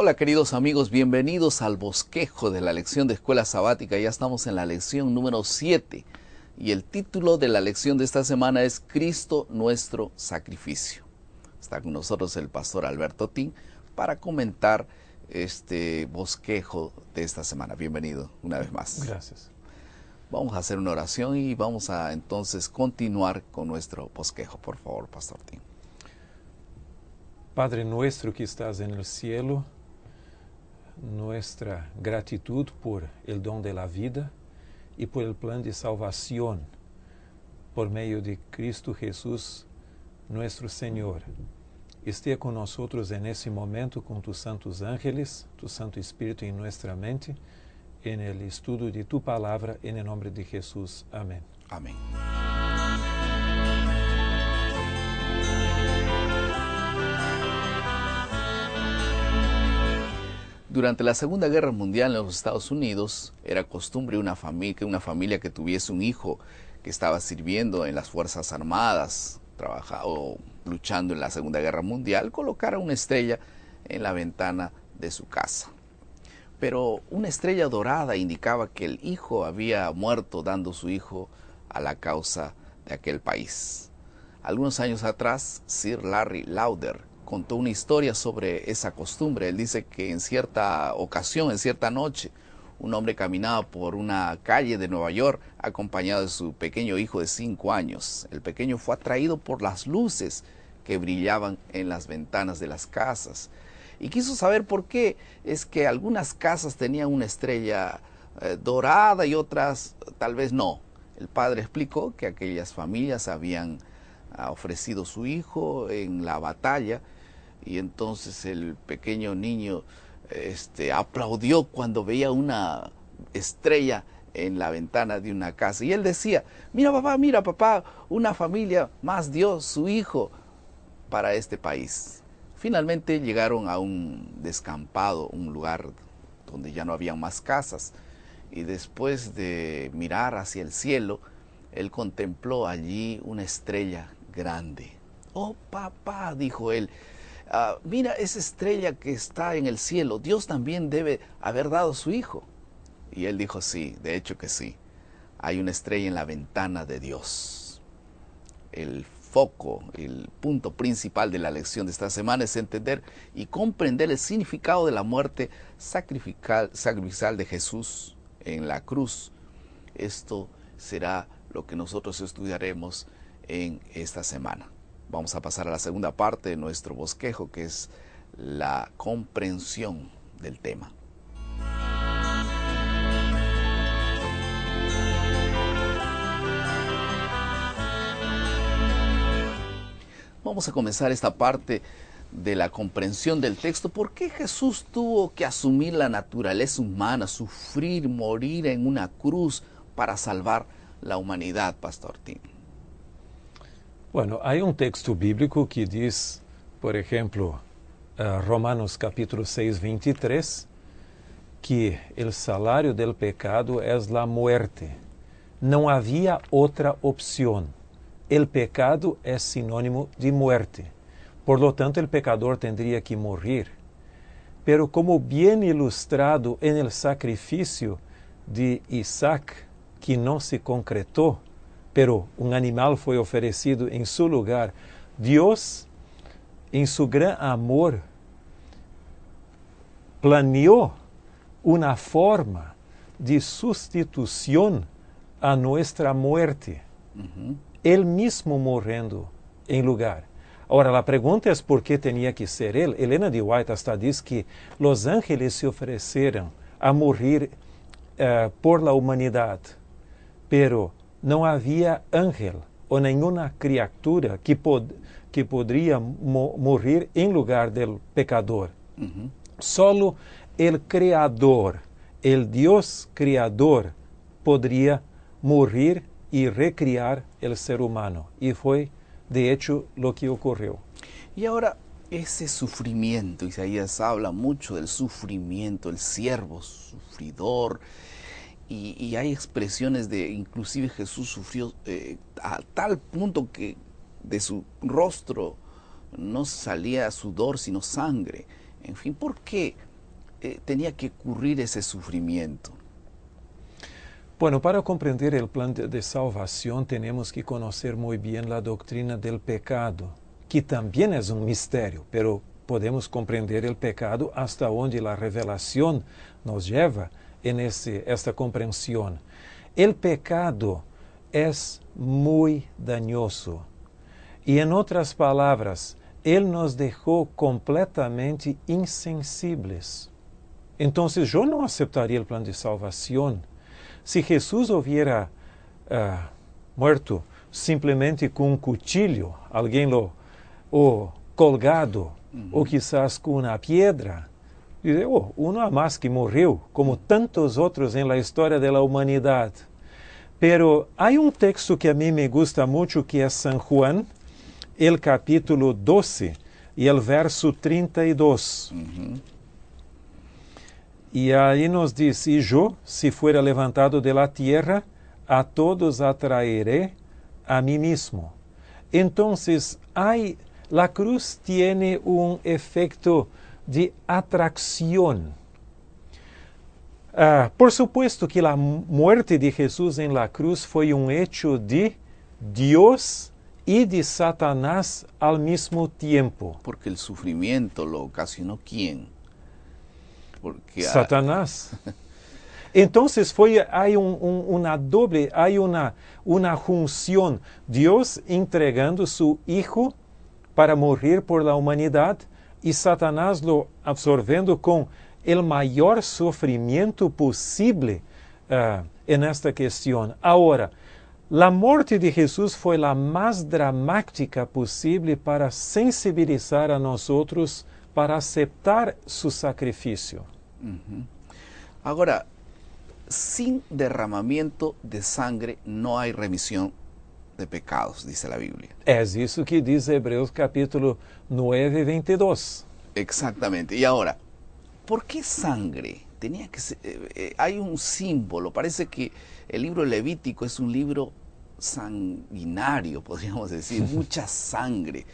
Hola queridos amigos, bienvenidos al bosquejo de la lección de escuela sabática. Ya estamos en la lección número 7 y el título de la lección de esta semana es Cristo nuestro sacrificio. Está con nosotros el pastor Alberto Tin para comentar este bosquejo de esta semana. Bienvenido una vez más. Gracias. Vamos a hacer una oración y vamos a entonces continuar con nuestro bosquejo. Por favor, pastor Tin. Padre nuestro que estás en el cielo, nuestra gratitud por el don de la vida y por el plan de salvación por medio de Cristo Jesús, nuestro Señor. Esté con nosotros en ese momento con tus santos ángeles, tu Santo Espíritu en nuestra mente, en el estudio de tu palabra, en el nombre de Jesús. Amén. Amén. Durante la Segunda Guerra Mundial en los Estados Unidos era costumbre que una familia que tuviese un hijo que estaba sirviendo en las Fuerzas Armadas, o luchando en la Segunda Guerra Mundial, colocara una estrella en la ventana de su casa. Pero una estrella dorada indicaba que el hijo había muerto dando su hijo a la causa de aquel país. Algunos años atrás, Sir Larry Lauder contó una historia sobre esa costumbre. Él dice que en cierta ocasión, en cierta noche, un hombre caminaba por una calle de Nueva York acompañado de su pequeño hijo de 5 años. El pequeño fue atraído por las luces que brillaban en las ventanas de las casas y quiso saber por qué es que algunas casas tenían una estrella dorada y otras tal vez no. El padre explicó que aquellas familias habían ofrecido su hijo en la batalla y entonces el pequeño niño aplaudió cuando veía una estrella en la ventana de una casa. Y él decía, mira papá, una familia más dio su hijo para este país. Finalmente llegaron a un descampado, un lugar donde ya no había más casas. Y después de mirar hacia el cielo, él contempló allí una estrella grande. Oh papá, dijo él, mira esa estrella que está en el cielo, Dios también debe haber dado su hijo. Y él dijo, sí, de hecho que sí, hay una estrella en la ventana de Dios. El foco, el punto principal de la lección de esta semana es entender y comprender el significado de la muerte sacrificial de Jesús en la cruz. Esto será lo que nosotros estudiaremos en esta semana. Vamos a pasar a la segunda parte de nuestro bosquejo, que es la comprensión del tema. Vamos a comenzar esta parte de la comprensión del texto. ¿Por qué Jesús tuvo que asumir la naturaleza humana, sufrir, morir en una cruz para salvar la humanidad, Pastor Tim? Bueno, hay un texto bíblico que dice, por ejemplo, Romanos capítulo 6, 23, que el salario del pecado es la muerte. No había otra opción. El pecado es sinónimo de muerte. Por lo tanto, el pecador tendría que morir. Pero como bien ilustrado en el sacrificio de Isaac, que no se concretó, pero un animal fue ofrecido en su lugar, Dios, en su gran amor, planeó una forma de sustitución a nuestra muerte. Él mismo muriendo en lugar. Ahora, la pregunta es por qué tenía que ser él. Elena de White hasta dice que los ángeles se ofrecieron a morir por la humanidad, pero no había ángel o ninguna criatura que podría morir en lugar del pecador. Solo el Creador, el Dios Creador, podría morir y recriar el ser humano. Y fue, de hecho, lo que ocurrió. Y ahora, ese sufrimiento, Isaías habla mucho del sufrimiento, el siervo sufridor, y hay expresiones de, inclusive Jesús sufrió a tal punto que de su rostro no salía sudor sino sangre. En fin, ¿por qué tenía que ocurrir ese sufrimiento? Bueno, para comprender el plan de salvación tenemos que conocer muy bien la doctrina del pecado, que también es un misterio, pero podemos comprender el pecado hasta donde la revelación nos lleva en esta comprensión. El pecado es muy dañoso. Y en otras palabras, Él nos dejó completamente insensibles. Entonces yo no aceptaría el plan de salvación. Si Jesús hubiera muerto simplemente con un cuchillo, alguien o colgado, o quizás con una piedra, uno a más que morreu, como tantos otros en la historia de la humanidad. Pero hay un texto que a mí me gusta mucho, que es San Juan, el capítulo 12 y el verso 32. Y ahí nos dice: y yo, si fuera levantado de la tierra, a todos atraeré a mí mismo. Entonces, la cruz tiene un efecto de atracción. Por supuesto que la muerte de Jesús en la cruz fue un hecho de Dios y de Satanás al mismo tiempo. Porque el sufrimiento lo ocasionó ¿quién? Porque Satanás. Entonces hay una junción. Dios entregando su Hijo para morir por la humanidad y Satanás lo absorbiendo con el mayor sufrimiento posible en esta cuestión. Ahora, la muerte de Jesús fue la más dramática posible para sensibilizar a nosotros para aceptar su sacrificio. Ahora, sin derramamiento de sangre no hay remisión de pecados, dice la Biblia. Es eso que dice Hebreos capítulo 9, 22. Exactamente. Y ahora, ¿por qué sangre? Tenía que ser, hay un símbolo. Parece que el libro Levítico es un libro sanguinario, podríamos decir. Mucha sangre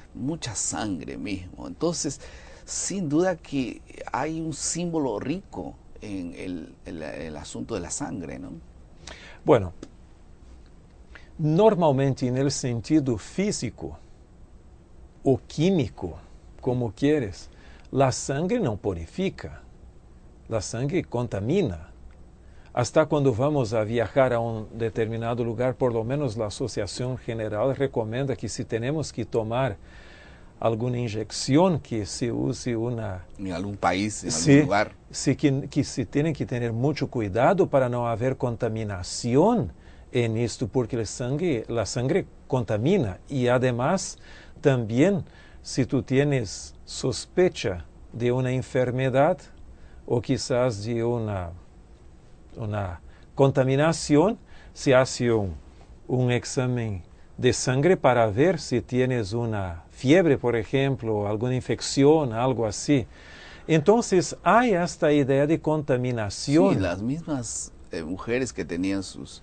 mismo. Entonces, sin duda que hay un símbolo rico en el asunto de la sangre, ¿no? Bueno, normalmente en el sentido físico o químico, como quieres, la sangre no purifica, la sangre contamina. Hasta cuando vamos a viajar a un determinado lugar, por lo menos la Asociación General recomienda que si tenemos que tomar alguna inyección, que se use una... En algún país, en algún lugar. Sí, que se tienen que tener mucho cuidado para no haber contaminación en esto, porque la sangre contamina. Y además, también, si tú tienes sospecha de una enfermedad o quizás de una contaminación, se hace un examen de sangre para ver si tienes una fiebre, por ejemplo, alguna infección, algo así. Entonces, hay esta idea de contaminación. Sí, las mismas mujeres que tenían sus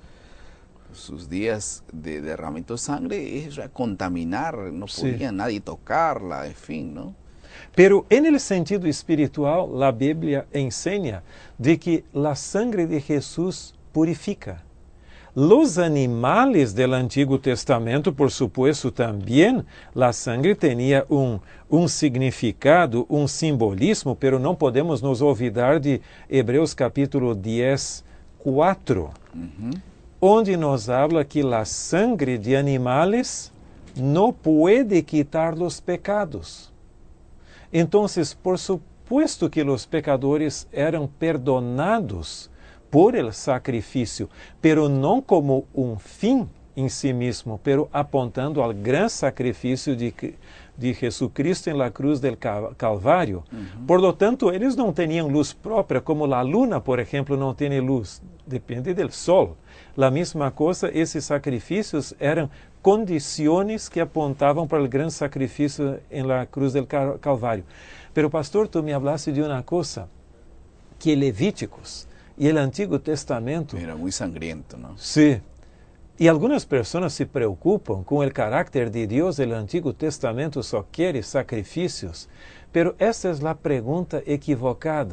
días de derramamiento de sangre, era contaminar, no podía nadie tocarla, en fin, ¿no? Pero en el sentido espiritual, la Biblia enseña de que la sangre de Jesús purifica. Los animales del Antiguo Testamento, por supuesto, también la sangre tenía un significado, un simbolismo, pero no podemos nos olvidar de Hebreos capítulo 10, 4, onde nos habla que la sangre de animales no puede quitar los pecados. Entonces, por supuesto que los pecadores eran perdonados por el sacrificio, pero no como un fin en sí mismo, pero apuntando al gran sacrificio de Jesucristo en la cruz del Calvario. Por lo tanto, ellos no tenían luz propia, como la luna, por ejemplo, no tiene luz, depende del sol. La misma cosa, esos sacrificios eran condiciones que apuntaban para el gran sacrificio en la cruz del Calvario. Pero, pastor, tú me hablaste de una cosa, que Levíticos y el Antiguo Testamento... Era muy sangriento, ¿no? Sí. Y algunas personas se preocupan con el carácter de Dios. El Antiguo Testamento solo quiere sacrificios. Pero esta es la pregunta equivocada.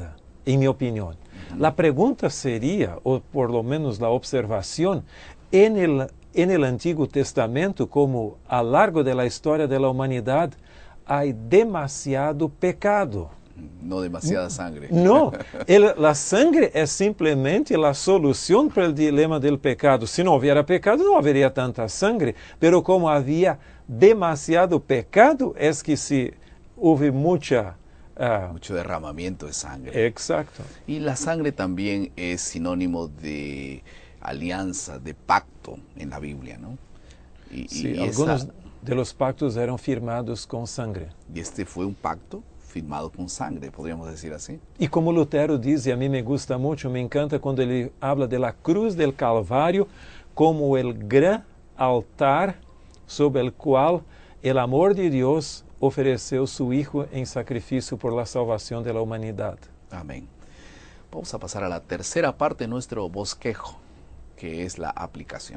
en mi opinión. La pregunta sería, o por lo menos la observación, en el Antiguo Testamento, como a lo largo de la historia de la humanidad, hay demasiado pecado. No demasiada sangre. No, la sangre es simplemente la solución para el dilema del pecado. Si no hubiera pecado, no habría tanta sangre. Pero como había demasiado pecado, es que si hubo mucho derramamiento de sangre. Exacto. Y la sangre también es sinónimo de alianza, de pacto en la Biblia, ¿no? Sí, algunos de los pactos eran firmados con sangre. Y este fue un pacto firmado con sangre, podríamos decir así. Y como Lutero dice, a mí me gusta mucho, me encanta cuando él habla de la cruz del Calvario como el gran altar sobre el cual el amor de Dios ofreció su Hijo en sacrificio por la salvación de la humanidad. Amén. Vamos a pasar a la tercera parte de nuestro bosquejo, que es la aplicación.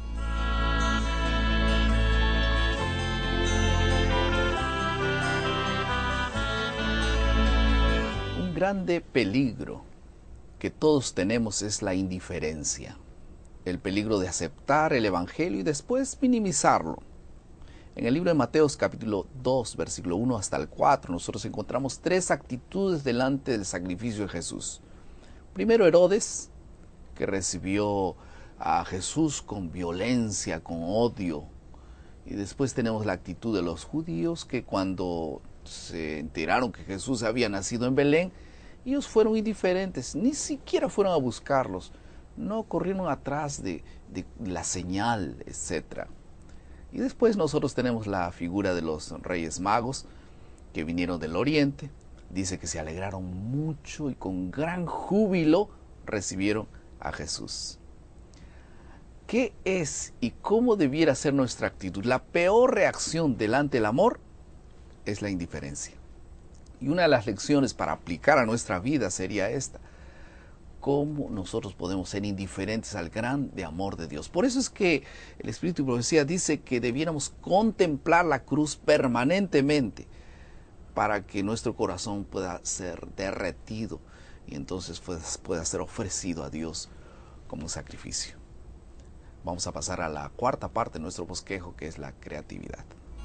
Un grande peligro que todos tenemos es la indiferencia. El peligro de aceptar el Evangelio y después minimizarlo. En el libro de Mateos capítulo 2, versículo 1 hasta el 4, nosotros encontramos 3 actitudes delante del sacrificio de Jesús. Primero, Herodes, que recibió a Jesús con violencia, con odio. Y después tenemos la actitud de los judíos, que cuando se enteraron que Jesús había nacido en Belén, ellos fueron indiferentes, ni siquiera fueron a buscarlos, no corrieron atrás de la señal, etc. Y después nosotros tenemos la figura de los Reyes Magos, que vinieron del Oriente. Dice que se alegraron mucho y con gran júbilo recibieron a Jesús. ¿Qué es y cómo debiera ser nuestra actitud? La peor reacción delante del amor es la indiferencia. Y una de las lecciones para aplicar a nuestra vida sería esta: cómo nosotros podemos ser indiferentes al grande amor de Dios. Por eso es que el Espíritu de Profecía dice que debiéramos contemplar la cruz permanentemente para que nuestro corazón pueda ser derretido y entonces pueda ser ofrecido a Dios como un sacrificio. Vamos a pasar a la cuarta parte de nuestro bosquejo, que es la creatividad.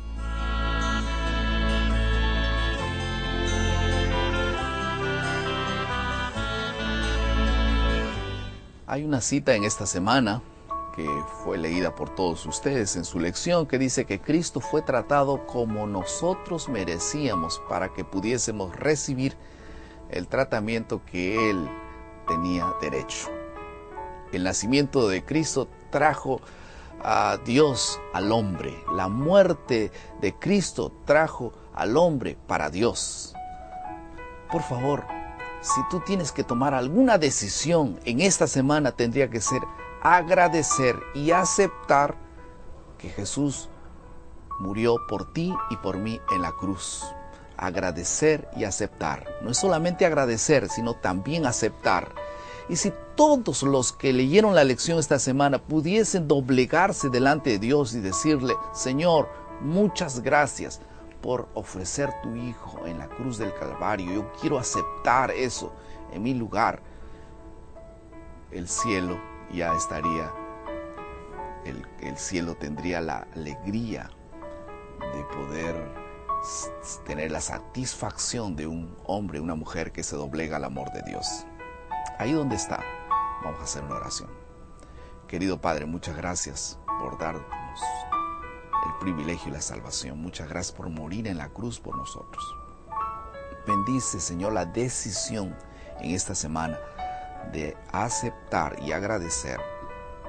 Hay una cita en esta semana que fue leída por todos ustedes en su lección, que dice que Cristo fue tratado como nosotros merecíamos para que pudiésemos recibir el tratamiento que Él tenía derecho. El nacimiento de Cristo trajo a Dios al hombre. La muerte de Cristo trajo al hombre para Dios. Por favor, si tú tienes que tomar alguna decisión en esta semana, tendría que ser agradecer y aceptar que Jesús murió por ti y por mí en la cruz. Agradecer y aceptar. No es solamente agradecer, sino también aceptar. Y si todos los que leyeron la lección esta semana pudiesen doblegarse delante de Dios y decirle: Señor, muchas gracias por ofrecer tu Hijo en la cruz del Calvario. Yo quiero aceptar eso en mi lugar. El cielo ya estaría, el cielo tendría la alegría de poder tener la satisfacción de un hombre, una mujer que se doblega al amor de Dios. Ahí donde está, vamos a hacer una oración. Querido Padre, muchas gracias por darnos el privilegio y la salvación. Muchas gracias por morir en la cruz por nosotros. Bendice, Señor, la decisión en esta semana de aceptar y agradecer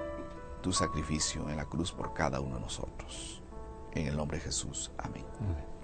tu sacrificio en la cruz por cada uno de nosotros. En el nombre de Jesús. Amén.